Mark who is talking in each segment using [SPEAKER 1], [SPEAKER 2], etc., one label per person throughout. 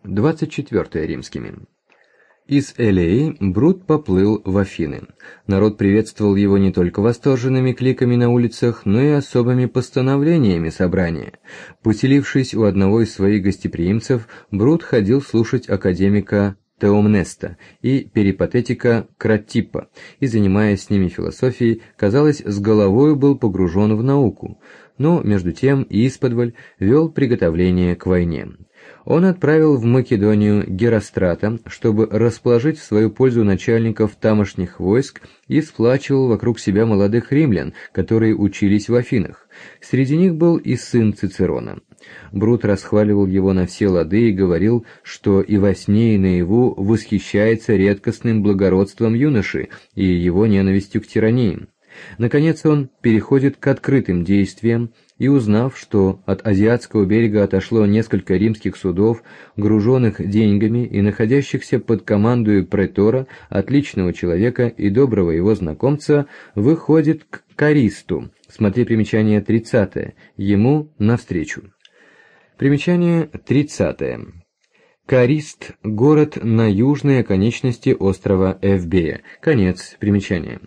[SPEAKER 1] 24 римскими. Из Элеи Брут поплыл в Афины. Народ приветствовал его не только восторженными кликами на улицах, но и особыми постановлениями собрания. Поселившись у одного из своих гостеприимцев, Брут ходил слушать академика Теомнеста и перипатетика Кратиппа, и, занимаясь с ними философией, казалось, с головою был погружен в науку, но, между тем, исподволь вел приготовление к войне. Он отправил в Македонию Герострата, чтобы расположить в свою пользу начальников тамошних войск, и сплачивал вокруг себя молодых римлян, которые учились в Афинах. Среди них был и сын Цицерона. Брут расхваливал его на все лады и говорил, что и во сне, и наяву восхищается редкостным благородством юноши и его ненавистью к тирании. Наконец он переходит к открытым действиям, и, узнав, что от азиатского берега отошло несколько римских судов, груженных деньгами и находящихся под командою претора, отличного человека и доброго его знакомца, выходит к Каристу, смотри примечание 30, ему навстречу. Примечание 30. Карист – город на южной оконечности острова Эвбея. Конец примечания.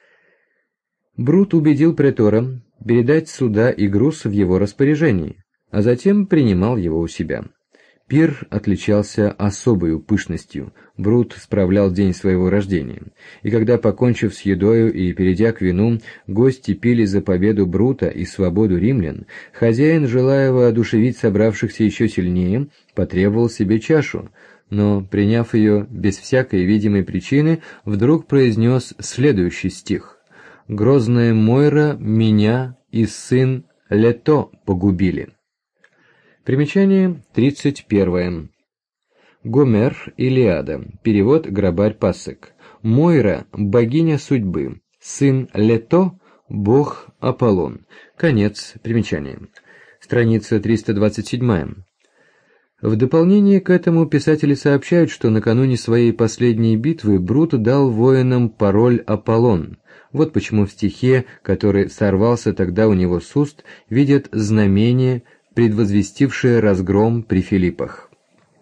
[SPEAKER 1] Брут убедил претора передать суда и груз в его распоряжении, а затем принимал его у себя. Пир отличался особой пышностью. Брут справлял день своего рождения, и когда, покончив с едою и перейдя к вину, гости пили за победу Брута и свободу римлян, хозяин, желая воодушевить собравшихся еще сильнее, потребовал себе чашу, но, приняв ее без всякой видимой причины, вдруг произнес следующий стих: «Грозная Мойра меня и сын Лето погубили». Примечание 31. Гомер, Илиада. Перевод Грабарь Пассек. Мойра – богиня судьбы. Сын Лето – бог Аполлон. Конец примечания. Страница 327. В дополнение к этому писатели сообщают, что накануне своей последней битвы Брут дал воинам пароль «Аполлон». Вот почему в стихе, который сорвался тогда у него с уст, видят знамение, предвозвестившее разгром при Филиппах.